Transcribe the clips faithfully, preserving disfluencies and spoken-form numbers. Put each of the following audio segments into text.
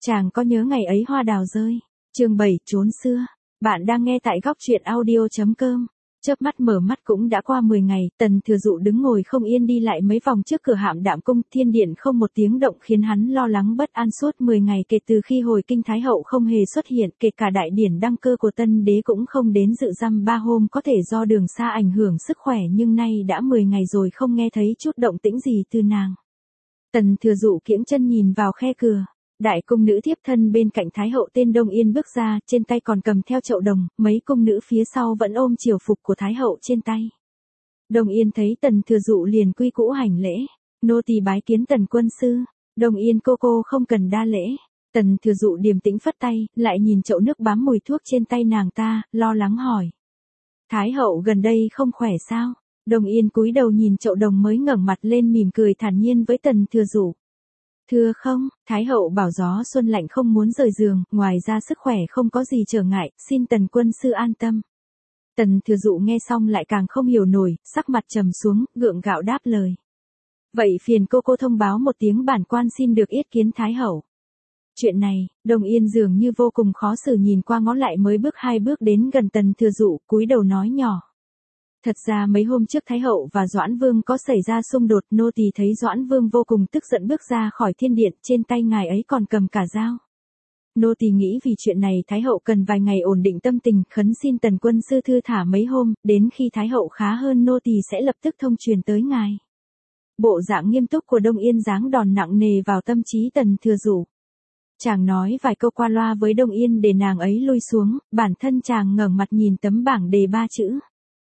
Chàng có nhớ ngày ấy hoa đào rơi. Chương bảy trốn xưa. Bạn đang nghe tại góc truyện audio chấm com. Chớp mắt mở mắt cũng đã qua mười ngày, Tần Thừa Dụ đứng ngồi không yên đi lại mấy vòng trước cửa Hạm Đạm Cung, thiên điện không một tiếng động khiến hắn lo lắng bất an suốt mười ngày kể từ khi hồi kinh Thái Hậu không hề xuất hiện, kể cả đại điển đăng cơ của Tân Đế cũng không đến dự dăm ba hôm, có thể do đường xa ảnh hưởng sức khỏe, nhưng nay đã mười ngày rồi không nghe thấy chút động tĩnh gì từ nàng. Tần Thừa Dụ kiễng chân nhìn vào khe cửa. Đại cung nữ thiếp thân bên cạnh Thái Hậu tên Đông Yên bước ra, trên tay còn cầm theo chậu đồng, mấy cung nữ phía sau vẫn ôm triều phục của Thái Hậu trên tay. Đông Yên thấy Tần Thừa Dụ liền quy cũ hành lễ, nô tỳ bái kiến Tần quân sư. Đông Yên cô cô không cần đa lễ. Tần Thừa Dụ điềm tĩnh phất tay, lại nhìn chậu nước bám mùi thuốc trên tay nàng ta, lo lắng hỏi. Thái Hậu gần đây không khỏe sao? Đông Yên cúi đầu nhìn chậu đồng mới ngẩng mặt lên mỉm cười thản nhiên với Tần Thừa Dụ. Thưa không, Thái Hậu bảo gió xuân lạnh không muốn rời giường, ngoài ra sức khỏe không có gì trở ngại, xin Tần quân sư an tâm. Tần Thừa Dụ nghe xong lại càng không hiểu nổi, sắc mặt trầm xuống, gượng gạo đáp lời. Vậy phiền cô cô thông báo một tiếng bản quan xin được yết kiến Thái Hậu. Chuyện này, Đông Yên dường như vô cùng khó xử nhìn qua ngó lại mới bước hai bước đến gần Tần Thừa Dụ, cúi đầu nói nhỏ. Thật ra mấy hôm trước Thái Hậu và Doãn Vương có xảy ra xung đột, nô tỳ thấy Doãn Vương vô cùng tức giận bước ra khỏi thiên điện, trên tay ngài ấy còn cầm cả dao. Nô tỳ nghĩ vì chuyện này Thái Hậu cần vài ngày ổn định tâm tình, khấn xin Tần quân sư thư thả mấy hôm, đến khi Thái Hậu khá hơn nô tỳ sẽ lập tức thông truyền tới ngài. Bộ dạng nghiêm túc của Đông Yên giáng đòn nặng nề vào tâm trí Tần Thừa Dụ. Chàng nói vài câu qua loa với Đông Yên để nàng ấy lui xuống, bản thân chàng ngẩng mặt nhìn tấm bảng đề ba chữ.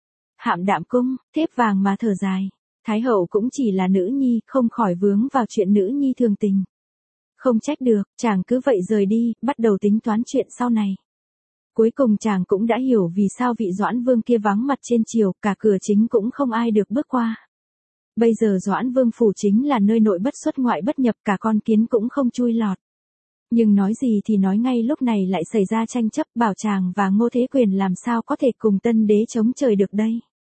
Hạm Đạm Cung, thiếp vàng mà thở dài. Thái Hậu cũng chỉ là nữ nhi, không khỏi vướng vào chuyện nữ nhi thường tình. Không trách được, chàng cứ vậy rời đi, bắt đầu tính toán chuyện sau này. Cuối cùng chàng cũng đã hiểu vì sao vị Doãn Vương kia vắng mặt trên triều, cả cửa chính cũng không ai được bước qua. Bây giờ Doãn Vương phủ chính là nơi nội bất xuất ngoại bất nhập, cả con kiến cũng không chui lọt. Nhưng nói gì thì nói ngay lúc này lại xảy ra tranh chấp, bảo chàng và Ngô Thế Quyền làm sao có thể cùng Tân Đế chống trời được đây.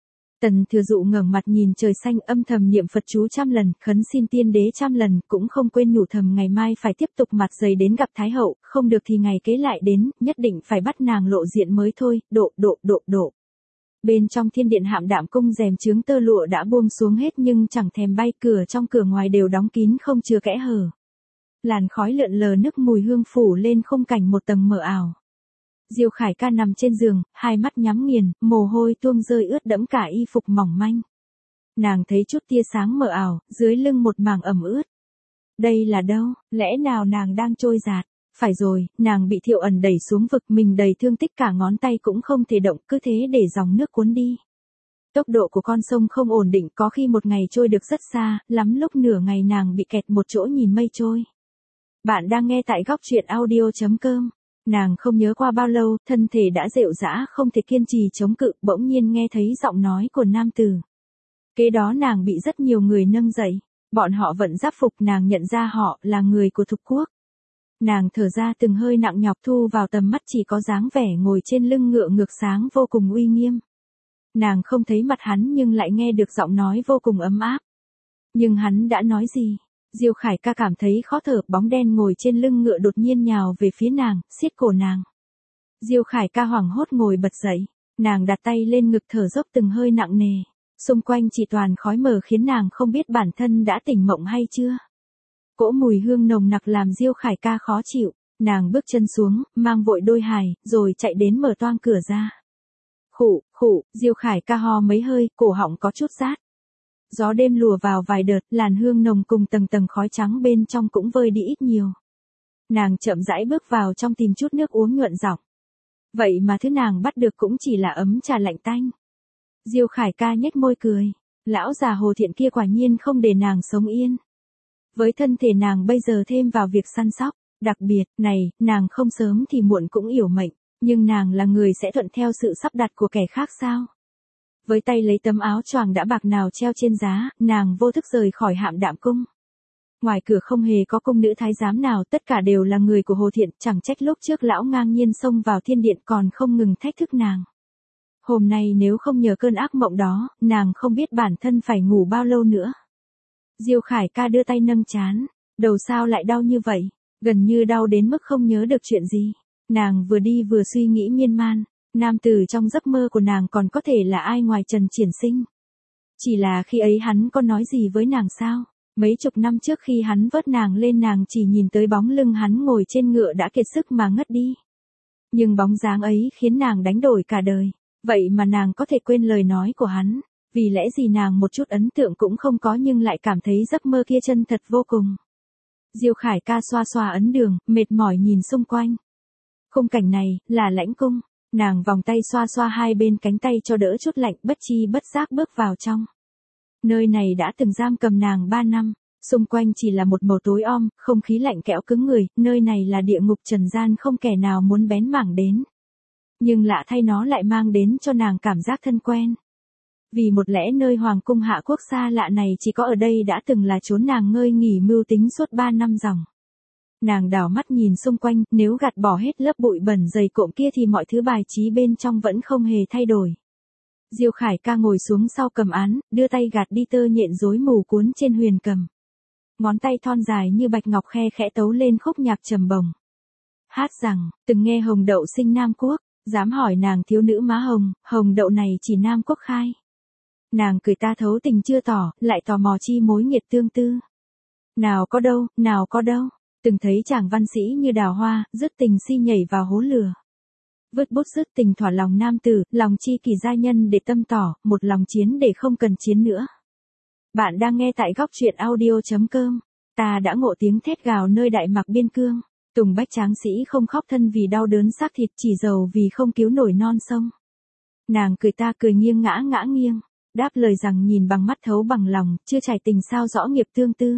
Tần Thừa Dụ ngẩng mặt nhìn trời xanh, âm thầm niệm Phật chú trăm lần, khấn xin tiên đế trăm lần, cũng không quên nhủ thầm ngày mai phải tiếp tục mặt dày đến gặp Thái Hậu, không được thì ngày kế lại đến, nhất định phải bắt nàng lộ diện mới thôi, độ độ độ độ. Bên trong thiên điện Hạm Đạm Cung rèm chướng tơ lụa đã buông xuống hết nhưng chẳng thèm bay, cửa trong cửa ngoài đều đóng kín không chừa kẽ hở. Làn khói lượn lờ nức mùi hương phủ lên khung cảnh một tầng mờ ảo. Diêu Khải Ca nằm trên giường, hai mắt nhắm nghiền, mồ hôi tuôn rơi ướt đẫm cả y phục mỏng manh. Nàng thấy chút tia sáng mờ ảo, dưới lưng một mảng ẩm ướt. Đây là đâu, lẽ nào nàng đang trôi dạt? Phải rồi, nàng bị Thiệu Ẩn đẩy xuống vực, mình đầy thương tích, cả ngón tay cũng không thể động, cứ thế để dòng nước cuốn đi. Tốc độ của con sông không ổn định, có khi một ngày trôi được rất xa, lắm lúc nửa ngày nàng bị kẹt một chỗ nhìn mây trôi. Bạn đang nghe tại góc truyện audio chấm com. Nàng không nhớ qua bao lâu, thân thể đã rệu rã không thể kiên trì chống cự, bỗng nhiên nghe thấy giọng nói của nam tử. Kế đó nàng bị rất nhiều người nâng dậy, bọn họ vận giáp phục, nàng nhận ra họ là người của Thục Quốc. Nàng thở ra từng hơi nặng nhọc, thu vào tầm mắt chỉ có dáng vẻ ngồi trên lưng ngựa ngược sáng vô cùng uy nghiêm. Nàng không thấy mặt hắn nhưng lại nghe được giọng nói vô cùng ấm áp. Nhưng hắn đã nói gì? Diêu Khải Ca cảm thấy khó thở, bóng đen ngồi trên lưng ngựa đột nhiên nhào về phía nàng, siết cổ nàng. Diêu Khải Ca hoảng hốt ngồi bật dậy, nàng đặt tay lên ngực thở dốc từng hơi nặng nề. Xung quanh chỉ toàn khói mờ khiến nàng không biết bản thân đã tỉnh mộng hay chưa. Cỗ mùi hương nồng nặc làm Diêu Khải Ca khó chịu, nàng bước chân xuống, mang vội đôi hài, rồi chạy đến mở toang cửa ra. Khụ, khụ, Diêu Khải Ca ho mấy hơi, cổ họng có chút rát. Gió đêm lùa vào vài đợt, làn hương nồng cùng tầng tầng khói trắng bên trong cũng vơi đi ít nhiều. Nàng chậm rãi bước vào trong tìm chút nước uống nhuận giọng. Vậy mà thứ nàng bắt được cũng chỉ là ấm trà lạnh tanh. Diêu Khải Ca nhếch môi cười. Lão già Hồ Thiện kia quả nhiên không để nàng sống yên. Với thân thể nàng bây giờ thêm vào việc săn sóc, đặc biệt, này, nàng không sớm thì muộn cũng yểu mệnh, nhưng nàng là người sẽ thuận theo sự sắp đặt của kẻ khác sao? Với tay lấy tấm áo choàng đã bạc nào treo trên giá, nàng vô thức rời khỏi Hạm Đạm Cung. Ngoài cửa không hề có cung nữ thái giám nào, tất cả đều là người của Hồ Thiện, chẳng trách lúc trước lão ngang nhiên xông vào thiên điện còn không ngừng thách thức nàng. Hôm nay nếu không nhờ cơn ác mộng đó, nàng không biết bản thân phải ngủ bao lâu nữa. Diêu Khải Ca đưa tay nâng trán, đầu sao lại đau như vậy? Gần như đau đến mức không nhớ được chuyện gì. Nàng vừa đi vừa suy nghĩ miên man, nam tử trong giấc mơ của nàng còn có thể là ai ngoài Trần Triển Sinh. Chỉ là khi ấy hắn có nói gì với nàng sao? Mấy chục năm trước khi hắn vớt nàng lên nàng chỉ nhìn tới bóng lưng hắn ngồi trên ngựa đã kiệt sức mà ngất đi. Nhưng bóng dáng ấy khiến nàng đánh đổi cả đời. Vậy mà nàng có thể quên lời nói của hắn. Vì lẽ gì nàng một chút ấn tượng cũng không có nhưng lại cảm thấy giấc mơ kia chân thật vô cùng. Diêu Khải ca xoa xoa ấn đường, mệt mỏi nhìn xung quanh. Khung cảnh này, là lãnh cung. Nàng vòng tay xoa xoa hai bên cánh tay cho đỡ chút lạnh, bất chi bất giác bước vào trong. Nơi này đã từng giam cầm nàng ba năm. Xung quanh chỉ là một màu tối om, không khí lạnh kẽo cứng người, nơi này là địa ngục trần gian không kẻ nào muốn bén mảng đến. Nhưng lạ thay nó lại mang đến cho nàng cảm giác thân quen. Vì một lẽ nơi hoàng cung hạ quốc xa lạ này chỉ có ở đây đã từng là chốn nàng ngơi nghỉ mưu tính suốt ba năm dòng. Nàng đảo mắt nhìn xung quanh, nếu gạt bỏ hết lớp bụi bẩn dày cộm kia thì mọi thứ bài trí bên trong vẫn không hề thay đổi. Diêu Khải ca ngồi xuống sau cầm án, đưa tay gạt đi tơ nhện rối mù cuốn trên huyền cầm. Ngón tay thon dài như bạch ngọc khe khẽ tấu lên khúc nhạc trầm bổng. Hát rằng, từng nghe hồng đậu sinh Nam Quốc, dám hỏi nàng thiếu nữ má hồng, hồng đậu này chỉ Nam Quốc khai. Nàng cười ta thấu tình chưa tỏ, lại tò mò chi mối nghiệt tương tư. Nào có đâu, nào có đâu, từng thấy chàng văn sĩ như đào hoa, dứt tình si nhảy vào hố lửa. Vứt bút dứt tình thỏa lòng nam tử, lòng chi kỳ giai nhân để tâm tỏ, một lòng chiến để không cần chiến nữa. Bạn đang nghe tại góc truyện audio chấm com. Ta đã ngộ tiếng thét gào nơi Đại Mạc biên cương. Tùng bách tráng sĩ không khóc thân vì đau đớn xác thịt, chỉ giàu vì không cứu nổi non sông. Nàng cười ta cười nghiêng ngã ngã nghiêng. Đáp lời rằng nhìn bằng mắt thấu bằng lòng, chưa trải tình sao rõ nghiệp tương tư.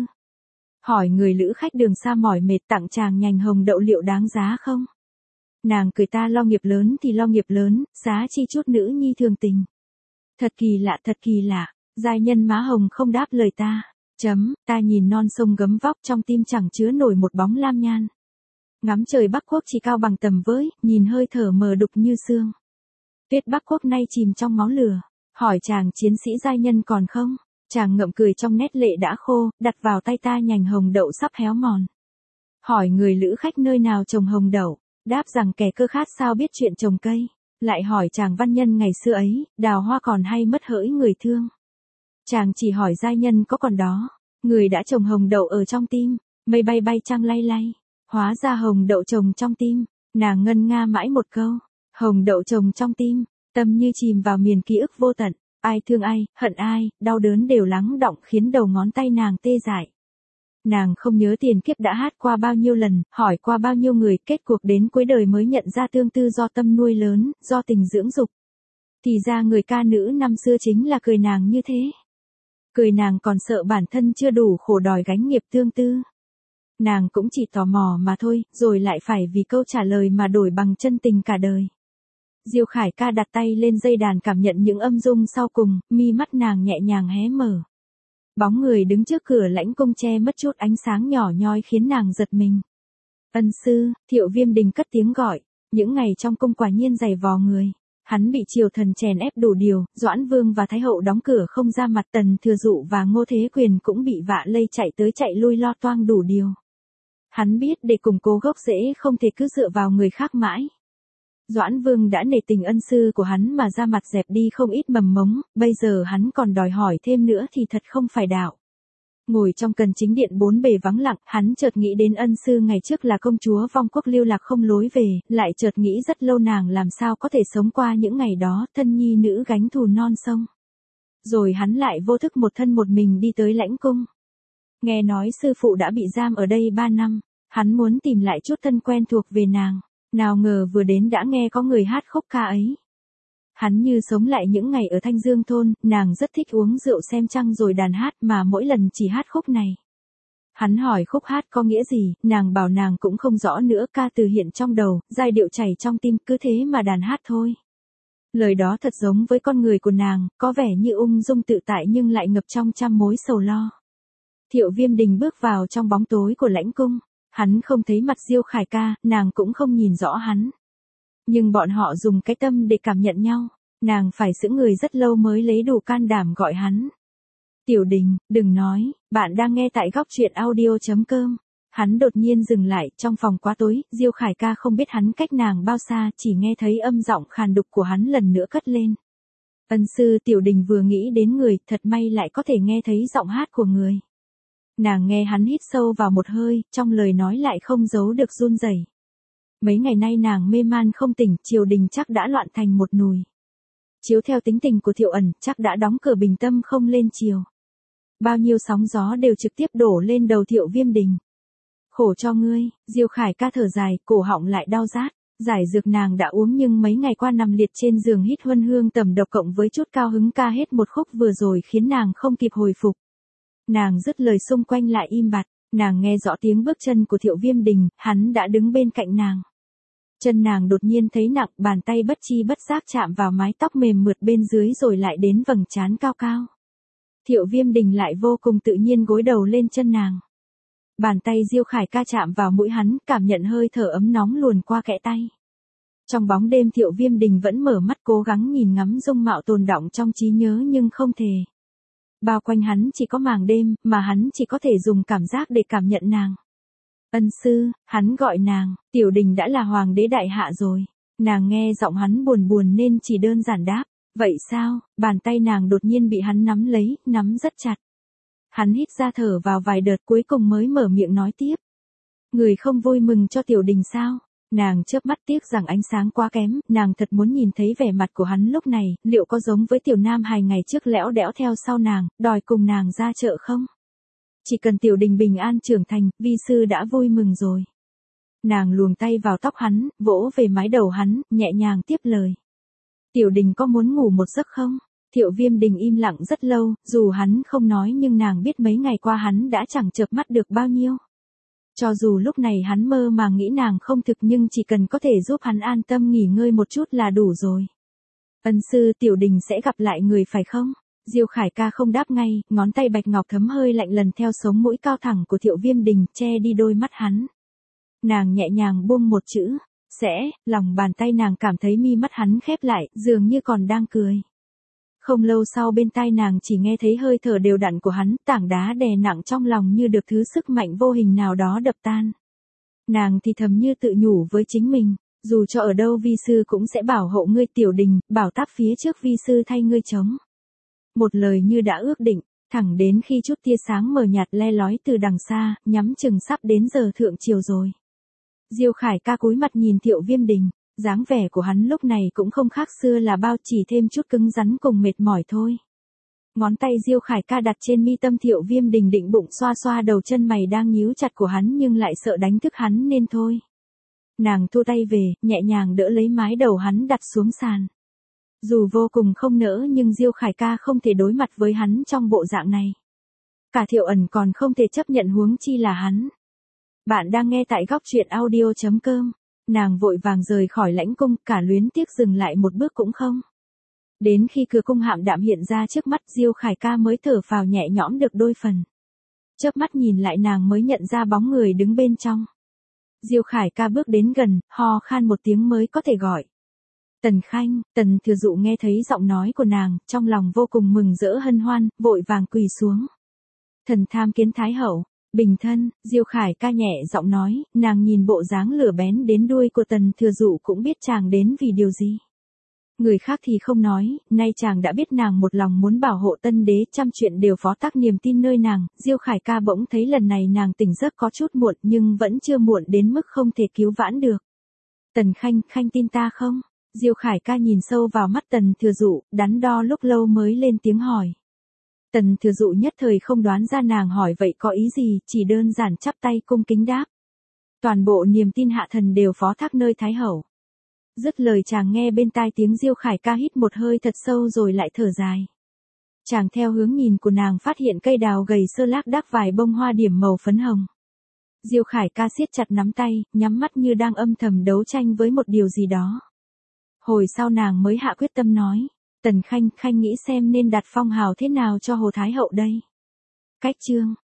Hỏi người lữ khách đường xa mỏi mệt tặng chàng nhành hồng đậu liệu đáng giá không? Nàng cười ta lo nghiệp lớn thì lo nghiệp lớn, giá chi chút nữ nhi thường tình. Thật kỳ lạ thật kỳ lạ, giai nhân má hồng không đáp lời ta. Chấm, ta nhìn non sông gấm vóc trong tim chẳng chứa nổi một bóng lam nhan. Ngắm trời Bắc Quốc chỉ cao bằng tầm với, nhìn hơi thở mờ đục như sương. Tuyết Bắc Quốc nay chìm trong máu lửa. Hỏi chàng chiến sĩ giai nhân còn không? Chàng ngậm cười trong nét lệ đã khô, đặt vào tay ta nhành hồng đậu sắp héo mòn. Hỏi người lữ khách nơi nào trồng hồng đậu, đáp rằng kẻ cơ khát sao biết chuyện trồng cây. Lại hỏi chàng văn nhân ngày xưa ấy, đào hoa còn hay mất hỡi người thương. Chàng chỉ hỏi giai nhân có còn đó, người đã trồng hồng đậu ở trong tim, mây bay bay trăng lay lay, hóa ra hồng đậu trồng trong tim. Nàng ngân nga mãi một câu, hồng đậu trồng trong tim. Tâm như chìm vào miền ký ức vô tận, ai thương ai, hận ai, đau đớn đều lắng đọng khiến đầu ngón tay nàng tê dại. Nàng không nhớ tiền kiếp đã hát qua bao nhiêu lần, hỏi qua bao nhiêu người, kết cuộc đến cuối đời mới nhận ra tương tư do tâm nuôi lớn, do tình dưỡng dục. Thì ra người ca nữ năm xưa chính là cười nàng như thế. Cười nàng còn sợ bản thân chưa đủ khổ đòi gánh nghiệp tương tư. Nàng cũng chỉ tò mò mà thôi, rồi lại phải vì câu trả lời mà đổi bằng chân tình cả đời. Diêu Khải ca đặt tay lên dây đàn cảm nhận những âm dung sau cùng, mi mắt nàng nhẹ nhàng hé mở. Bóng người đứng trước cửa lãnh cung che mất chút ánh sáng nhỏ nhoi khiến nàng giật mình. Ân sư, Thiệu Viêm Đình cất tiếng gọi, những ngày trong cung quả nhiên dày vò người. Hắn bị triều thần chèn ép đủ điều, Doãn Vương và Thái Hậu đóng cửa không ra mặt, Tần Thừa Dụ và Ngô Thế Quyền cũng bị vạ lây chạy tới chạy lui lo toang đủ điều. Hắn biết để củng cố gốc rễ không thể cứ dựa vào người khác mãi. Doãn Vương đã nể tình ân sư của hắn mà ra mặt dẹp đi không ít mầm mống, bây giờ hắn còn đòi hỏi thêm nữa thì thật không phải đạo. Ngồi trong cần chính điện bốn bề vắng lặng, hắn chợt nghĩ đến ân sư ngày trước là công chúa vong quốc lưu lạc không lối về, lại chợt nghĩ rất lâu nàng làm sao có thể sống qua những ngày đó, thân nhi nữ gánh thù non sông. Rồi hắn lại vô thức một thân một mình đi tới lãnh cung. Nghe nói sư phụ đã bị giam ở đây ba năm, hắn muốn tìm lại chút thân quen thuộc về nàng. Nào ngờ vừa đến đã nghe có người hát khúc ca ấy. Hắn như sống lại những ngày ở Thanh Dương thôn, nàng rất thích uống rượu xem trăng rồi đàn hát mà mỗi lần chỉ hát khúc này. Hắn hỏi khúc hát có nghĩa gì, nàng bảo nàng cũng không rõ nữa, ca từ hiện trong đầu, giai điệu chảy trong tim, cứ thế mà đàn hát thôi. Lời đó thật giống với con người của nàng, có vẻ như ung dung tự tại nhưng lại ngập trong trăm mối sầu lo. Thiệu Viêm Đình bước vào trong bóng tối của lãnh cung. Hắn không thấy mặt Diêu Khải ca, nàng cũng không nhìn rõ hắn. Nhưng bọn họ dùng cái tâm để cảm nhận nhau, nàng phải sững người rất lâu mới lấy đủ can đảm gọi hắn. Tiểu Đình, đừng nói, bạn đang nghe tại góc truyện audio chấm com. Hắn đột nhiên dừng lại, trong phòng quá tối, Diêu Khải ca không biết hắn cách nàng bao xa, chỉ nghe thấy âm giọng khàn đục của hắn lần nữa cất lên. Ân sư Tiểu Đình vừa nghĩ đến người, thật may lại có thể nghe thấy giọng hát của người. Nàng nghe hắn hít sâu vào một hơi, trong lời nói lại không giấu được run rẩy. Mấy ngày nay nàng mê man không tỉnh, triều đình chắc đã loạn thành một nùi. Chiếu theo tính tình của Thiệu Ẩn, chắc đã đóng cửa bình tâm không lên triều. Bao nhiêu sóng gió đều trực tiếp đổ lên đầu Thiệu Viêm Đình. Khổ cho ngươi, Diêu Khải ca thở dài, cổ họng lại đau rát. Giải dược nàng đã uống nhưng mấy ngày qua nằm liệt trên giường hít huân hương tầm độc cộng với chút cao hứng ca hết một khúc vừa rồi khiến nàng không kịp hồi phục. Nàng dứt lời xung quanh lại im bặt, nàng nghe rõ tiếng bước chân của Thiệu Viêm Đình, hắn đã đứng bên cạnh nàng. Chân nàng đột nhiên thấy nặng, bàn tay bất chi bất giác chạm vào mái tóc mềm mượt bên dưới rồi lại đến vầng trán cao cao. Thiệu Viêm Đình lại vô cùng tự nhiên gối đầu lên chân nàng. Bàn tay Diêu Khải ca chạm vào mũi hắn, cảm nhận hơi thở ấm nóng luồn qua kẽ tay. Trong bóng đêm Thiệu Viêm Đình vẫn mở mắt cố gắng nhìn ngắm dung mạo tồn đọng trong trí nhớ nhưng không thể. Bao quanh hắn chỉ có màng đêm, mà hắn chỉ có thể dùng cảm giác để cảm nhận nàng. Ân sư, hắn gọi nàng, Tiểu Đình đã là hoàng đế đại hạ rồi. Nàng nghe giọng hắn buồn buồn nên chỉ đơn giản đáp. Vậy sao? Bàn tay nàng đột nhiên bị hắn nắm lấy, nắm rất chặt. Hắn hít ra thở vào vài đợt cuối cùng mới mở miệng nói tiếp. Người không vui mừng cho Tiểu Đình sao? Nàng chớp mắt tiếc rằng ánh sáng quá kém, nàng thật muốn nhìn thấy vẻ mặt của hắn lúc này, liệu có giống với Tiểu Nam Hài ngày trước lẽo đẽo theo sau nàng, đòi cùng nàng ra chợ không? Chỉ cần Tiểu Đình bình an trưởng thành, vi sư đã vui mừng rồi. Nàng luồn tay vào tóc hắn, vỗ về mái đầu hắn, nhẹ nhàng tiếp lời. Tiểu Đình có muốn ngủ một giấc không? Thiệu Viêm Đình im lặng rất lâu, dù hắn không nói nhưng nàng biết mấy ngày qua hắn đã chẳng chợp mắt được bao nhiêu. Cho dù lúc này hắn mơ màng nghĩ nàng không thực nhưng chỉ cần có thể giúp hắn an tâm nghỉ ngơi một chút là đủ rồi. Ân sư Tiểu Đình sẽ gặp lại người phải không? Diêu Khải ca không đáp ngay, ngón tay bạch ngọc thấm hơi lạnh lần theo sống mũi cao thẳng của Thiệu Viêm Đình che đi đôi mắt hắn. Nàng nhẹ nhàng buông một chữ, sẽ, lòng bàn tay nàng cảm thấy mi mắt hắn khép lại, dường như còn đang cười. Không lâu sau bên tai nàng chỉ nghe thấy hơi thở đều đặn của hắn, tảng đá đè nặng trong lòng như được thứ sức mạnh vô hình nào đó đập tan. Nàng thì thầm như tự nhủ với chính mình, dù cho ở đâu vi sư cũng sẽ bảo hộ ngươi Tiểu Đình, bảo táp phía trước vi sư thay ngươi chống. Một lời như đã ước định, thẳng đến khi chút tia sáng mờ nhạt le lói từ đằng xa, nhắm chừng sắp đến giờ thượng triều rồi. Diêu Khải ca cúi mặt nhìn Thiệu Viêm Đình. Dáng vẻ của hắn lúc này cũng không khác xưa là bao, chỉ thêm chút cứng rắn cùng mệt mỏi thôi. Ngón tay Diêu Khải ca đặt trên mi tâm Thiệu Viêm Đình định bụng xoa xoa đầu chân mày đang nhíu chặt của hắn nhưng lại sợ đánh thức hắn nên thôi. Nàng thu tay về, nhẹ nhàng đỡ lấy mái đầu hắn đặt xuống sàn. Dù vô cùng không nỡ nhưng Diêu Khải ca không thể đối mặt với hắn trong bộ dạng này. Cả Thiệu Ẩn còn không thể chấp nhận huống chi là hắn. Bạn đang nghe tại góc truyện audio chấm com. Nàng vội vàng rời khỏi lãnh cung, cả luyến tiếc dừng lại một bước cũng không. Đến khi cửa cung hạm đạm hiện ra trước mắt Diêu Khải ca mới thở phào nhẹ nhõm được đôi phần. Chớp mắt nhìn lại nàng mới nhận ra bóng người đứng bên trong. Diêu Khải ca bước đến gần, ho khan một tiếng mới có thể gọi. Tần Khanh, Tần Thừa Dụ nghe thấy giọng nói của nàng, trong lòng vô cùng mừng rỡ hân hoan, vội vàng quỳ xuống. Thần tham kiến Thái Hậu. Bình thân, Diêu Khải ca nhẹ giọng nói, nàng nhìn bộ dáng lửa bén đến đuôi của Tần Thừa Dụ cũng biết chàng đến vì điều gì. Người khác thì không nói, nay chàng đã biết nàng một lòng muốn bảo hộ Tân Đế, trăm chuyện đều phó thác niềm tin nơi nàng. Diêu Khải ca bỗng thấy lần này nàng tỉnh giấc có chút muộn nhưng vẫn chưa muộn đến mức không thể cứu vãn được. Tần Khanh, Khanh tin ta không? Diêu Khải ca nhìn sâu vào mắt Tần Thừa Dụ, đắn đo lúc lâu mới lên tiếng hỏi. Tần Thừa Dụ nhất thời không đoán ra nàng hỏi vậy có ý gì, chỉ đơn giản chắp tay cung kính đáp. Toàn bộ niềm tin hạ thần đều phó thác nơi Thái Hậu. Dứt lời chàng nghe bên tai tiếng Diêu Khải ca hít một hơi thật sâu rồi lại thở dài. Chàng theo hướng nhìn của nàng phát hiện cây đào gầy sơ lác đác vài bông hoa điểm màu phấn hồng. Diêu Khải ca siết chặt nắm tay, nhắm mắt như đang âm thầm đấu tranh với một điều gì đó. Hồi sau nàng mới hạ quyết tâm nói. Tần Khanh, Khanh nghĩ xem nên đặt phong hào thế nào cho Hồ Thái Hậu đây. Cách chương,